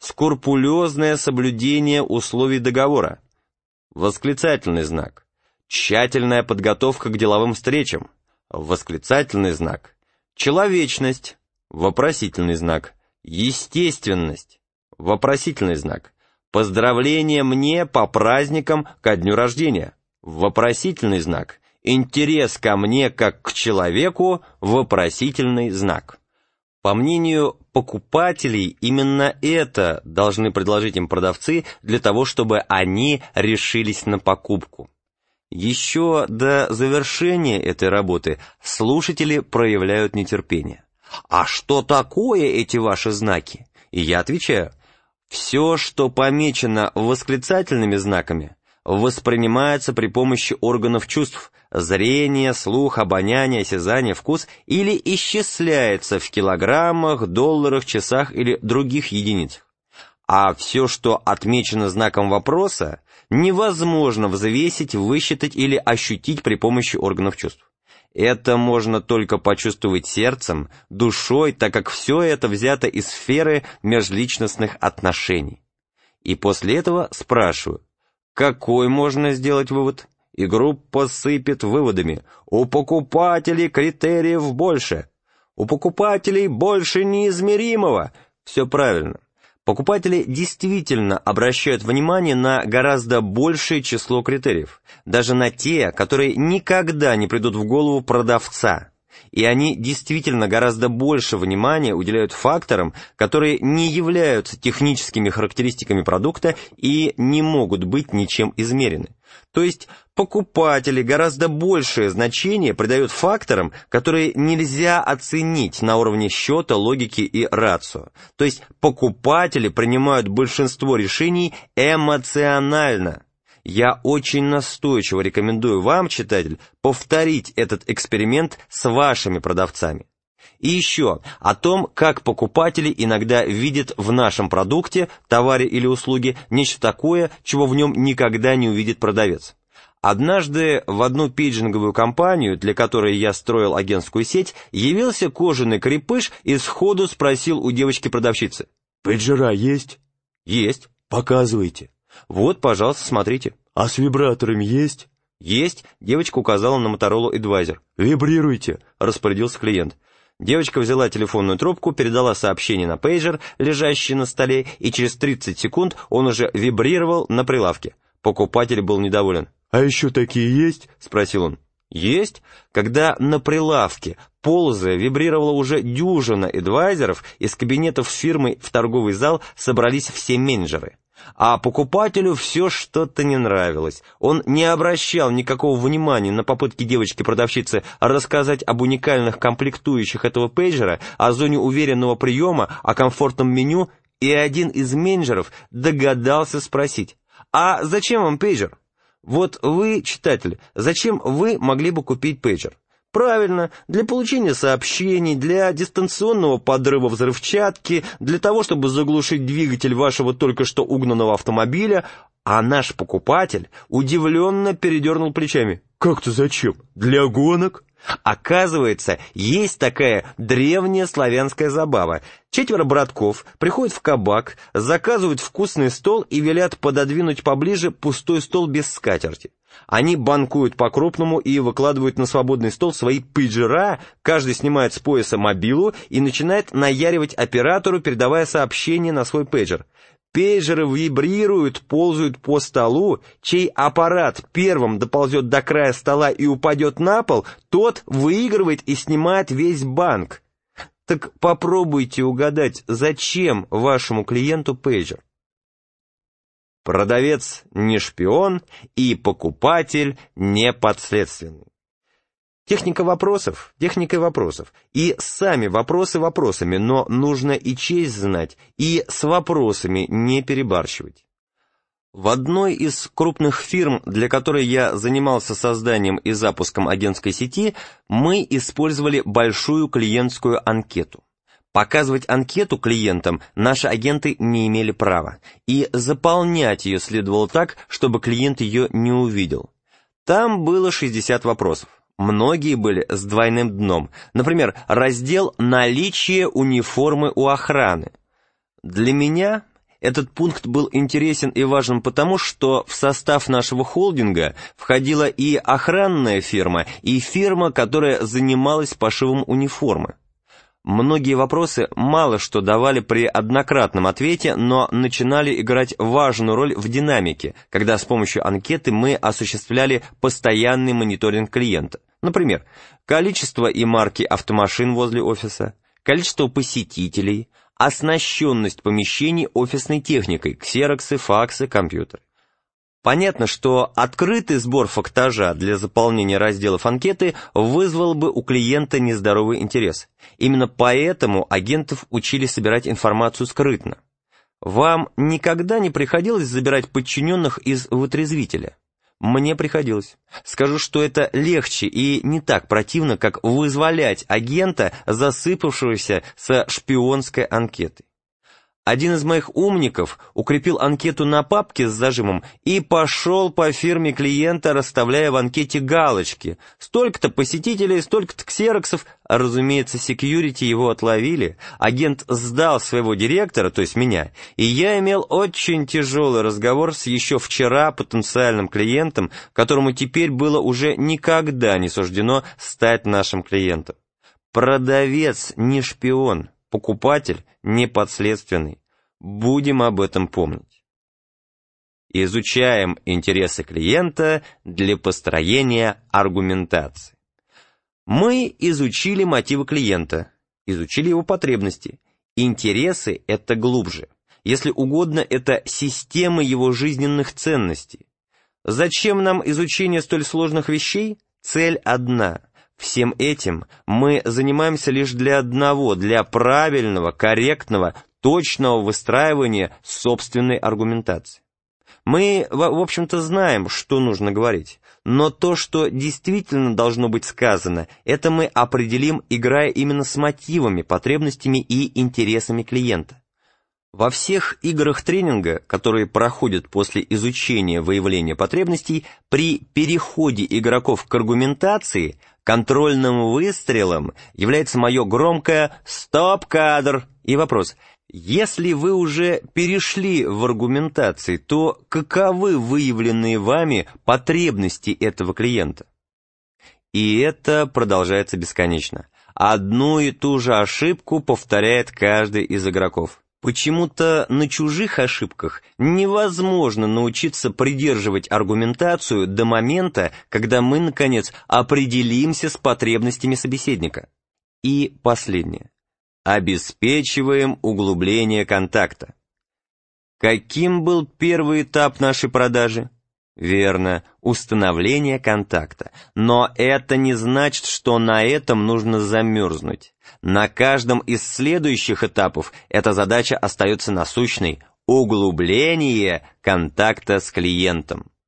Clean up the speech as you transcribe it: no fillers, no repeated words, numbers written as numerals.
скрупулезное соблюдение условий договора. Восклицательный знак. Тщательная подготовка к деловым встречам. Восклицательный знак. Человечность. Вопросительный знак. Естественность. Вопросительный знак. Поздравление мне по праздникам ко дню рождения. Вопросительный знак. Интерес ко мне как к человеку. Вопросительный знак. По мнению покупателей, именно это должны предложить им продавцы для того, чтобы они решились на покупку. Еще до завершения этой работы слушатели проявляют нетерпение. «А что такое эти ваши знаки?» И я отвечаю: все, что помечено восклицательными знаками, воспринимается при помощи органов чувств: зрение, слух, обоняние, осязание, вкус, или исчисляется в килограммах, долларах, часах или других единицах. А все, что отмечено знаком вопроса, невозможно взвесить, высчитать или ощутить при помощи органов чувств. Это можно только почувствовать сердцем, душой, так как все это взято из сферы межличностных отношений. И после этого спрашиваю: какой можно сделать вывод? И группа сыпет выводами: у покупателей критериев больше, у покупателей больше неизмеримого. Все правильно. Покупатели действительно обращают внимание на гораздо большее число критериев, даже на те, которые никогда не придут в голову продавца. И они действительно гораздо больше внимания уделяют факторам, которые не являются техническими характеристиками продукта и не могут быть ничем измерены. То есть покупатели гораздо большее значение придают факторам, которые нельзя оценить на уровне счета, логики и рацио. То есть покупатели принимают большинство решений эмоционально. Я очень настойчиво рекомендую вам, читатель, повторить этот эксперимент с вашими продавцами. И еще о том, как покупатели иногда видят в нашем продукте, товаре или услуге нечто такое, чего в нем никогда не увидит продавец. Однажды в одну пейджинговую компанию, для которой я строил агентскую сеть, явился кожаный крепыш и сходу спросил у девочки-продавщицы: «Пейджера есть?» «Есть». «Показывайте». «Вот, пожалуйста, смотрите». «А с вибраторами есть?» «Есть», — девочка указала на Motorola Advisor. «Вибрируйте», — распорядился клиент. Девочка взяла телефонную трубку, передала сообщение на пейджер, лежащий на столе, и через 30 секунд он уже вибрировал на прилавке. Покупатель был недоволен. «А еще такие есть?» — спросил он. «Есть». Когда на прилавке, ползая, вибрировала уже дюжина эдвайзеров, из кабинетов фирмы в торговый зал собрались все менеджеры. А покупателю все что-то не нравилось. Он не обращал никакого внимания на попытки девочки-продавщицы рассказать об уникальных комплектующих этого пейджера, о зоне уверенного приема, о комфортном меню, и один из менеджеров догадался спросить: «А зачем вам пейджер? Вот вы, читатель, зачем вы могли бы купить пейджер?» Правильно, для получения сообщений, для дистанционного подрыва взрывчатки, для того, чтобы заглушить двигатель вашего только что угнанного автомобиля. А наш покупатель удивленно передернул плечами. «Как-то зачем? Для гонок?» Оказывается, есть такая древняя славянская забава. 4 братков приходят в кабак, заказывают вкусный стол и велят пододвинуть поближе пустой стол без скатерти. Они банкуют по-крупному и выкладывают на свободный стол свои пейджера, каждый снимает с пояса мобилу и начинает наяривать оператору, передавая сообщение на свой пейджер. Пейджеры вибрируют, ползают по столу. Чей аппарат первым доползет до края стола и упадет на пол, тот выигрывает и снимает весь банк. Так попробуйте угадать, зачем вашему клиенту пейджер. Продавец не шпион и покупатель не подследственный. Техникой вопросов, и сами вопросы вопросами, но нужно и честь знать, и с вопросами не перебарщивать. В одной из крупных фирм, для которой я занимался созданием и запуском агентской сети, мы использовали большую клиентскую анкету. Показывать анкету клиентам наши агенты не имели права, и заполнять ее следовало так, чтобы клиент ее не увидел. Там было 60 вопросов. Многие были с двойным дном. Например, раздел «Наличие униформы у охраны». Для меня Этот пункт был интересен и важен потому, что в состав нашего холдинга входила и охранная фирма, и фирма, которая занималась пошивом униформы. Многие вопросы мало что давали при однократном ответе, но начинали играть важную роль в динамике, когда с помощью анкеты мы осуществляли постоянный мониторинг клиента. Например, количество и марки автомашин возле офиса, количество посетителей, оснащенность помещений офисной техникой, ксероксы, факсы, компьютеры. Понятно, что открытый сбор фактажа для заполнения разделов анкеты вызвал бы у клиента нездоровый интерес. Именно поэтому агентов учили собирать информацию скрытно. Вам никогда не приходилось забирать подчиненных из вытрезвителя? Мне приходилось. Скажу, что это легче и не так противно, как вызволять агента, засыпавшегося со шпионской анкетой. Один из моих умников укрепил анкету на папке с зажимом и пошел по фирме клиента, расставляя в анкете галочки. Столько-то посетителей, столько-то ксероксов. Разумеется, секьюрити его отловили. Агент сдал своего директора, то есть меня, и я имел очень тяжелый разговор с еще вчера потенциальным клиентом, которому теперь было уже никогда не суждено стать нашим клиентом. Продавец не шпион. Покупатель не подследственный. Будем об этом помнить. Изучаем интересы клиента для построения аргументации. Мы изучили мотивы клиента, изучили его потребности. Интересы – это глубже. Если угодно, это система его жизненных ценностей. Зачем нам изучение столь сложных вещей? Цель одна. Всем этим мы занимаемся лишь для одного, для правильного, корректного, точного выстраивания собственной аргументации. Мы, в общем-то, знаем, что нужно говорить, но то, что действительно должно быть сказано, это мы определим, играя именно с мотивами, потребностями и интересами клиента. Во всех играх тренинга, которые проходят после изучения выявления потребностей, при переходе игроков к аргументации контрольным выстрелом является мое громкое «Стоп-кадр!» и вопрос: если вы уже перешли в аргументации, то каковы выявленные вами потребности этого клиента? И это продолжается бесконечно. Одну и ту же ошибку повторяет каждый из игроков. Почему-то на чужих ошибках невозможно научиться придерживать аргументацию до момента, когда мы, наконец, определимся с потребностями собеседника. И последнее. Обеспечиваем углубление контакта. Каким был первый этап нашей продажи? Верно, установление контакта. Но это не значит, что на этом нужно замерзнуть. На каждом из следующих этапов эта задача остается насущной – углубление контакта с клиентом.